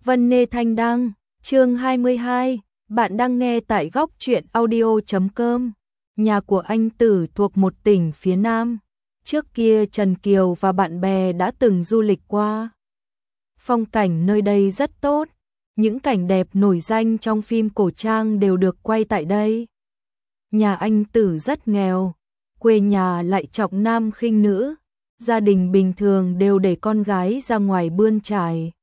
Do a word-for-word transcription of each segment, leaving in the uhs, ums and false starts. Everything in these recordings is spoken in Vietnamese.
Vân Nê Thanh Đăng, chương hai mươi hai, bạn đang nghe tại góc truyện audio chấm com. Nhà của anh Tử thuộc một tỉnh phía Nam. Trước kia Trần Kiều và bạn bè đã từng du lịch qua. Phong cảnh nơi đây rất tốt, những cảnh đẹp nổi danh trong phim cổ trang đều được quay tại đây. Nhà anh Tử rất nghèo, quê nhà lại trọng nam khinh nữ, gia đình bình thường đều để con gái ra ngoài bươn trải.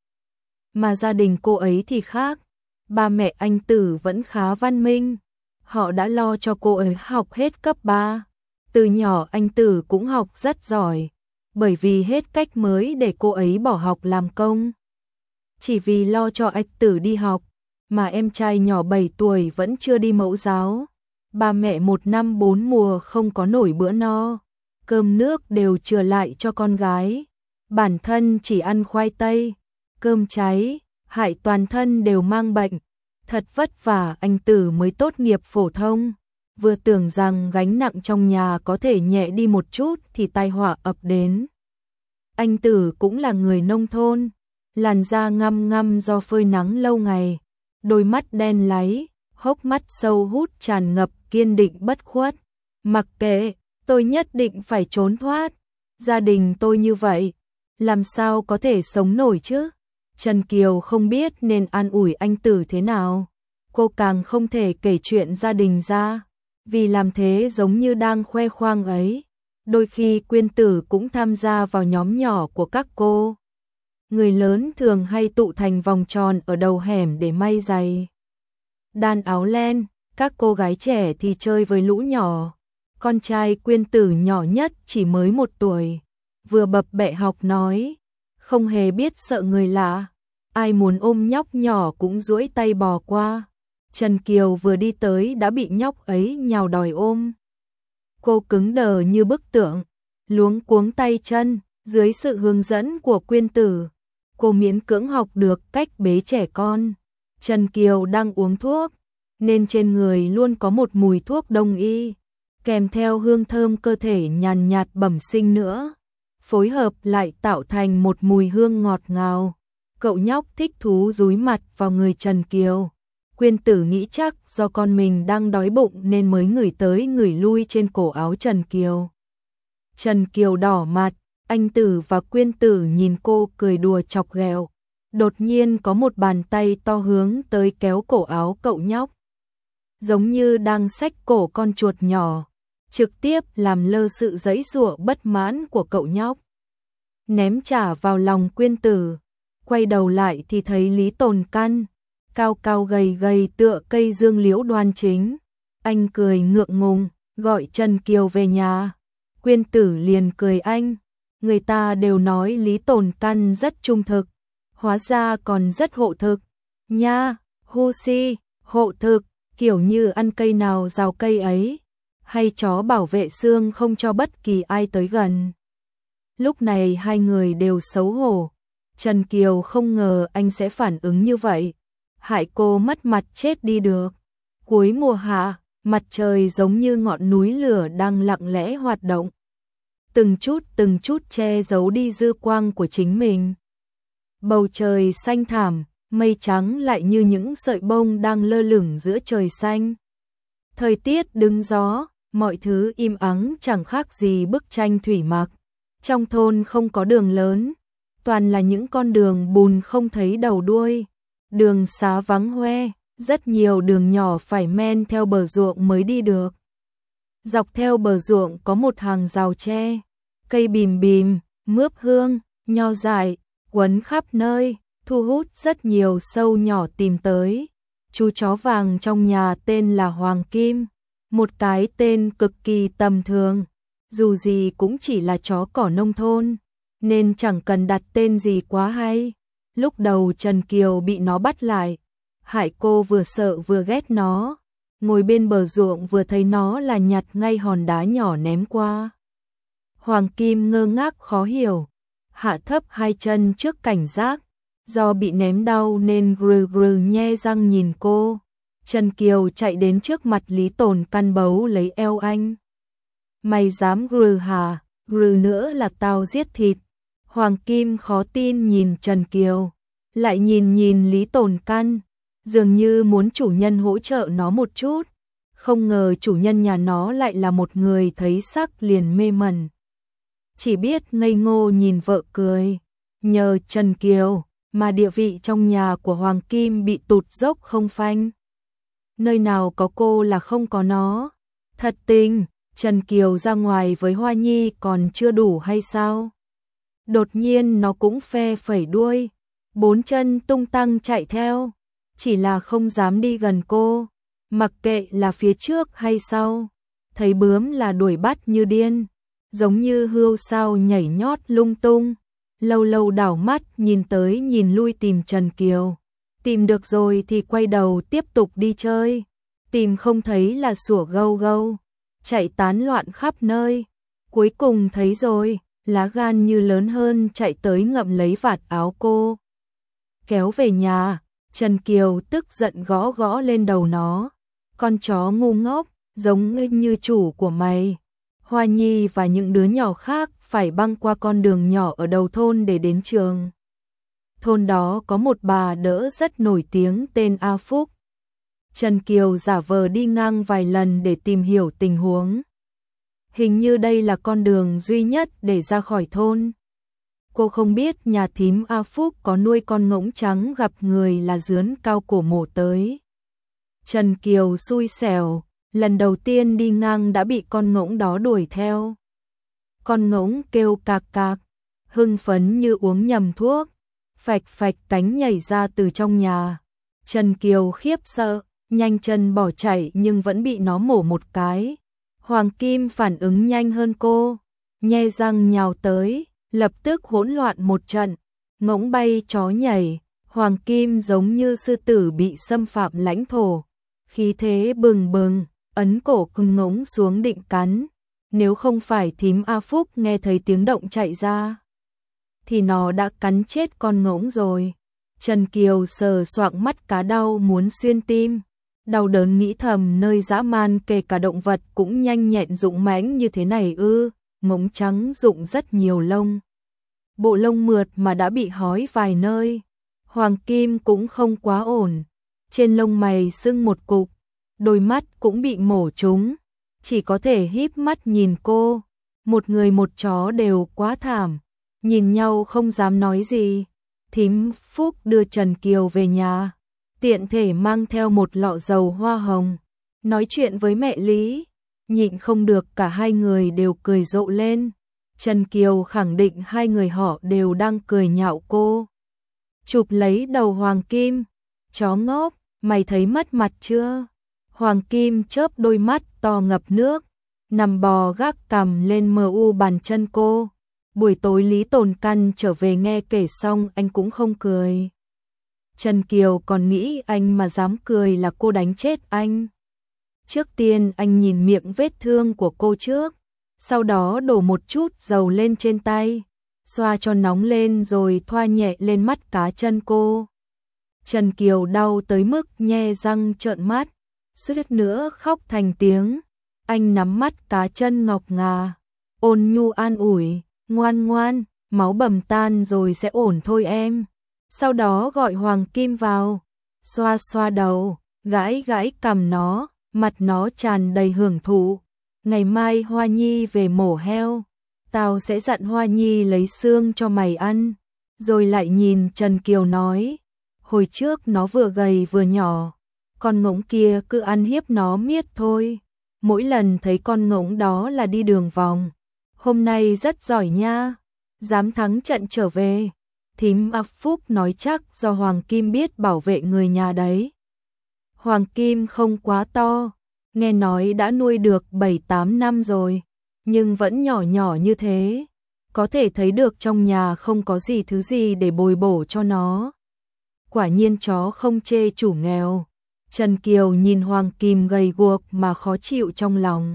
Mà gia đình cô ấy thì khác, ba mẹ anh Tử vẫn khá văn minh, họ đã lo cho cô ấy học hết cấp ba. Từ nhỏ anh Tử cũng học rất giỏi, bởi vì hết cách mới để cô ấy bỏ học làm công. Chỉ vì lo cho anh Tử đi học, mà em trai nhỏ bảy tuổi vẫn chưa đi mẫu giáo. Ba mẹ một năm bốn mùa không có nổi bữa no, cơm nước đều chừa lại cho con gái. Bản thân chỉ ăn khoai tây, cơm cháy, hại toàn thân đều mang bệnh. Thật vất vả anh Tử mới tốt nghiệp phổ thông, vừa tưởng rằng gánh nặng trong nhà có thể nhẹ đi một chút thì tai họa ập đến. Anh Tử cũng là người nông thôn, làn da ngăm ngăm do phơi nắng lâu ngày, đôi mắt đen láy, hốc mắt sâu hút tràn ngập kiên định bất khuất. Mặc kệ, tôi nhất định phải trốn thoát, gia đình tôi như vậy, làm sao có thể sống nổi chứ? Trần Kiều không biết nên an ủi anh Tử thế nào, cô càng không thể kể chuyện gia đình ra, vì làm thế giống như đang khoe khoang ấy. Đôi khi Quyên Tử cũng tham gia vào nhóm nhỏ của các cô. Người lớn thường hay tụ thành vòng tròn ở đầu hẻm để may giày, đan áo len, các cô gái trẻ thì chơi với lũ nhỏ. Con trai Quyên Tử nhỏ nhất chỉ mới một tuổi, vừa bập bẹ học nói, không hề biết sợ người lạ, ai muốn ôm nhóc nhỏ cũng duỗi tay bò qua. Trần Kiều vừa đi tới đã bị nhóc ấy nhào đòi ôm. Cô cứng đờ như bức tượng, luống cuống tay chân, dưới sự hướng dẫn của Quyên Tử, cô miễn cưỡng học được cách bế trẻ con. Trần Kiều đang uống thuốc, nên trên người luôn có một mùi thuốc đông y, kèm theo hương thơm cơ thể nhàn nhạt bẩm sinh nữa, phối hợp lại tạo thành một mùi hương ngọt ngào. Cậu nhóc thích thú dúi mặt vào người Trần Kiều. Quyên Tử nghĩ chắc do con mình đang đói bụng nên mới ngửi tới ngửi lui trên cổ áo Trần Kiều. Trần Kiều đỏ mặt, anh Tử và Quyên Tử nhìn cô cười đùa chọc ghẹo. Đột nhiên có một bàn tay to hướng tới kéo cổ áo cậu nhóc, giống như đang xách cổ con chuột nhỏ, trực tiếp làm lơ sự giãy giụa bất mãn của cậu nhóc, ném trả vào lòng Quyên Tử. Quay đầu lại thì thấy Lý Tồn Căn, cao cao gầy gầy tựa cây dương liễu đoan chính. Anh cười ngượng ngùng, gọi Trần Kiều về nhà. Quyên Tử liền cười anh, người ta đều nói Lý Tồn Căn rất trung thực, hóa ra còn rất hộ thực. Nha, hu si, hộ thực, kiểu như ăn cây nào rào cây ấy, hay chó bảo vệ xương không cho bất kỳ ai tới gần. Lúc này hai người đều xấu hổ. Trần Kiều không ngờ anh sẽ phản ứng như vậy, hại cô mất mặt chết đi được. Cuối mùa hạ, mặt trời giống như ngọn núi lửa đang lặng lẽ hoạt động, từng chút từng chút che giấu đi dư quang của chính mình. Bầu trời xanh thẳm, mây trắng lại như những sợi bông đang lơ lửng giữa trời xanh. Thời tiết đứng gió, mọi thứ im ắng chẳng khác gì bức tranh thủy mặc. Trong thôn không có đường lớn, toàn là những con đường bùn không thấy đầu đuôi, đường xá vắng hoe, rất nhiều đường nhỏ phải men theo bờ ruộng mới đi được. Dọc theo bờ ruộng có một hàng rào tre, cây bìm bìm, mướp hương, nho dại, quấn khắp nơi, thu hút rất nhiều sâu nhỏ tìm tới. Chú chó vàng trong nhà tên là Hoàng Kim, một cái tên cực kỳ tầm thường, dù gì cũng chỉ là chó cỏ nông thôn, nên chẳng cần đặt tên gì quá hay. Lúc đầu Trần Kiều bị nó bắt lại, hại cô vừa sợ vừa ghét nó, ngồi bên bờ ruộng vừa thấy nó là nhặt ngay hòn đá nhỏ ném qua. Hoàng Kim ngơ ngác khó hiểu, hạ thấp hai chân trước cảnh giác, do bị ném đau nên gừ gừ nhe răng nhìn cô. Trần Kiều chạy đến trước mặt Lý Tồn Căn bấu lấy eo anh. Mày dám gừ hả? Gừ nữa là tao giết thịt. Hoàng Kim khó tin nhìn Trần Kiều, lại nhìn nhìn Lý Tồn Căn, dường như muốn chủ nhân hỗ trợ nó một chút. Không ngờ chủ nhân nhà nó lại là một người thấy sắc liền mê mẩn. Chỉ biết ngây ngô nhìn vợ cười. Nhờ Trần Kiều mà địa vị trong nhà của Hoàng Kim bị tụt dốc không phanh. Nơi nào có cô là không có nó. Thật tình, Trần Kiều ra ngoài với Hoa Nhi còn chưa đủ hay sao? Đột nhiên nó cũng phe phẩy đuôi, bốn chân tung tăng chạy theo, chỉ là không dám đi gần cô, mặc kệ là phía trước hay sau. Thấy bướm là đuổi bắt như điên, giống như hươu sao nhảy nhót lung tung. Lâu lâu đảo mắt nhìn tới nhìn lui tìm Trần Kiều. Tìm được rồi thì quay đầu tiếp tục đi chơi. Tìm không thấy là sủa gâu gâu, chạy tán loạn khắp nơi. Cuối cùng thấy rồi, lá gan như lớn hơn chạy tới ngậm lấy vạt áo cô. Kéo về nhà, Trần Kiều tức giận gõ gõ lên đầu nó. Con chó ngu ngốc, giống như chủ của mày. Hoa Nhi và những đứa nhỏ khác phải băng qua con đường nhỏ ở đầu thôn để đến trường. Thôn đó có một bà đỡ rất nổi tiếng tên A Phúc. Trần Kiều giả vờ đi ngang vài lần để tìm hiểu tình huống. Hình như đây là con đường duy nhất để ra khỏi thôn. Cô không biết nhà thím A Phúc có nuôi con ngỗng trắng gặp người là dướn cao cổ mổ tới. Trần Kiều xui xẻo, lần đầu tiên đi ngang đã bị con ngỗng đó đuổi theo. Con ngỗng kêu cạc cạc, hưng phấn như uống nhầm thuốc, phạch phạch cánh nhảy ra từ trong nhà. Trần Kiều khiếp sợ, nhanh chân bỏ chạy nhưng vẫn bị nó mổ một cái. Hoàng Kim phản ứng nhanh hơn cô, nhe răng nhào tới, lập tức hỗn loạn một trận. Ngỗng bay chó nhảy, Hoàng Kim giống như sư tử bị xâm phạm lãnh thổ. Khí thế bừng bừng, ấn cổ con ngỗng xuống định cắn. Nếu không phải thím A Phúc nghe thấy tiếng động chạy ra, thì nó đã cắn chết con ngỗng rồi. Trần Kiều sờ soạng mắt cá đau muốn xuyên tim. Đau đớn nghĩ thầm nơi dã man kể cả động vật cũng nhanh nhẹn dũng mãnh như thế này ư. Ngỗng trắng rụng rất nhiều lông. Bộ lông mượt mà đã bị hói vài nơi. Hoàng Kim cũng không quá ổn. Trên lông mày sưng một cục, đôi mắt cũng bị mổ trúng. Chỉ có thể híp mắt nhìn cô. Một người một chó đều quá thảm. Nhìn nhau không dám nói gì. Thím Phúc đưa Trần Kiều về nhà, tiện thể mang theo một lọ dầu hoa hồng. Nói chuyện với mẹ Lý, nhịn không được cả hai người đều cười rộ lên. Trần Kiều khẳng định hai người họ đều đang cười nhạo cô. Chụp lấy đầu Hoàng Kim, chó ngốc, mày thấy mất mặt chưa? Hoàng Kim chớp đôi mắt to ngập nước, nằm bò gác cằm lên mờ u bàn chân cô. Buổi tối Lý Tồn Căn trở về nghe kể xong anh cũng không cười. Trần Kiều còn nghĩ anh mà dám cười là cô đánh chết anh. Trước tiên anh nhìn miệng vết thương của cô trước, sau đó đổ một chút dầu lên trên tay, xoa cho nóng lên rồi thoa nhẹ lên mắt cá chân cô. Trần Kiều đau tới mức nhe răng trợn mắt, suýt nữa khóc thành tiếng. Anh nắm mắt cá chân ngọc ngà, ôn nhu an ủi, ngoan ngoan, máu bầm tan rồi sẽ ổn thôi em. Sau đó gọi Hoàng Kim vào, xoa xoa đầu, gãi gãi cằm nó, mặt nó tràn đầy hưởng thụ. Ngày mai Hoa Nhi về mổ heo, tao sẽ dặn Hoa Nhi lấy xương cho mày ăn. Rồi lại nhìn Trần Kiều nói, hồi trước nó vừa gầy vừa nhỏ, con ngỗng kia cứ ăn hiếp nó miết thôi. Mỗi lần thấy con ngỗng đó là đi đường vòng. Hôm nay rất giỏi nha, dám thắng trận trở về. Thím A Phúc nói chắc do Hoàng Kim biết bảo vệ người nhà đấy. Hoàng Kim không quá to, nghe nói đã nuôi được bảy tám năm rồi, nhưng vẫn nhỏ nhỏ như thế. Có thể thấy được trong nhà không có gì thứ gì để bồi bổ cho nó. Quả nhiên chó không chê chủ nghèo. Trần Kiều nhìn Hoàng Kim gầy guộc mà khó chịu trong lòng.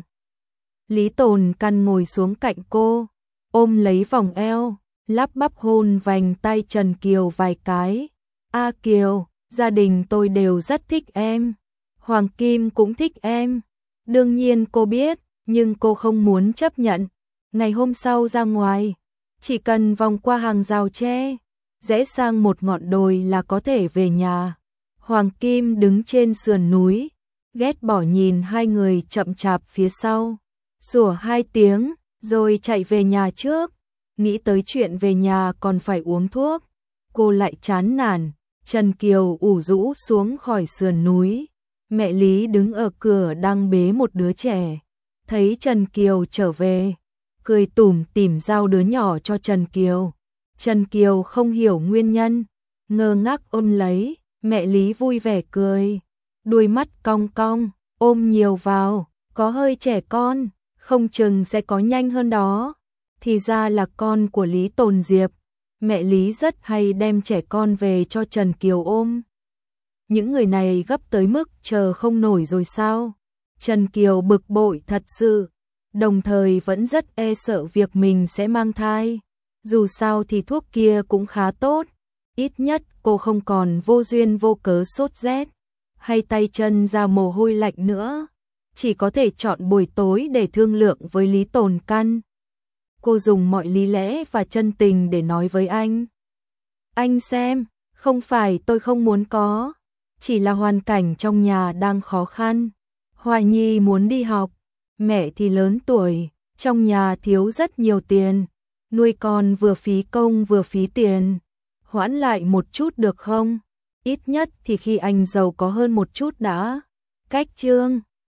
Lý Tồn Căn ngồi xuống cạnh cô, ôm lấy vòng eo, lắp bắp hôn vành tay Trần Kiều vài cái. A Kiều, gia đình tôi đều rất thích em. Hoàng Kim cũng thích em. Đương nhiên cô biết, nhưng cô không muốn chấp nhận. Ngày hôm sau ra ngoài, chỉ cần vòng qua hàng rào tre, rẽ sang một ngọn đồi là có thể về nhà. Hoàng Kim đứng trên sườn núi, ghét bỏ nhìn hai người chậm chạp phía sau, sủa hai tiếng, rồi chạy về nhà trước. Nghĩ tới chuyện về nhà còn phải uống thuốc, cô lại chán nản. Trần Kiều ủ rũ xuống khỏi sườn núi. Mẹ Lý đứng ở cửa đang bế một đứa trẻ. Thấy Trần Kiều trở về, cười tủm tỉm giao đứa nhỏ cho Trần Kiều. Trần Kiều không hiểu nguyên nhân, ngơ ngác ôm lấy. Mẹ Lý vui vẻ cười, đuôi mắt cong cong, ôm nhiều vào, có hơi trẻ con, không chừng sẽ có nhanh hơn đó. Thì ra là con của Lý Tồn Diệp. Mẹ Lý rất hay đem trẻ con về cho Trần Kiều ôm. Những người này gấp tới mức chờ không nổi rồi sao? Trần Kiều bực bội thật sự, đồng thời vẫn rất e sợ việc mình sẽ mang thai. Dù sao thì thuốc kia cũng khá tốt, ít nhất cô không còn vô duyên vô cớ sốt rét, hay tay chân ra mồ hôi lạnh nữa. Chỉ có thể chọn buổi tối để thương lượng với Lý Tồn Căn. Cô dùng mọi lý lẽ và chân tình để nói với anh. Anh xem, không phải tôi không muốn có, chỉ là hoàn cảnh trong nhà đang khó khăn. Hoài Nhi muốn đi học, mẹ thì lớn tuổi, trong nhà thiếu rất nhiều tiền, nuôi con vừa phí công vừa phí tiền. Hoãn lại một chút được không? Ít nhất thì khi anh giàu có hơn một chút đã. Cách chương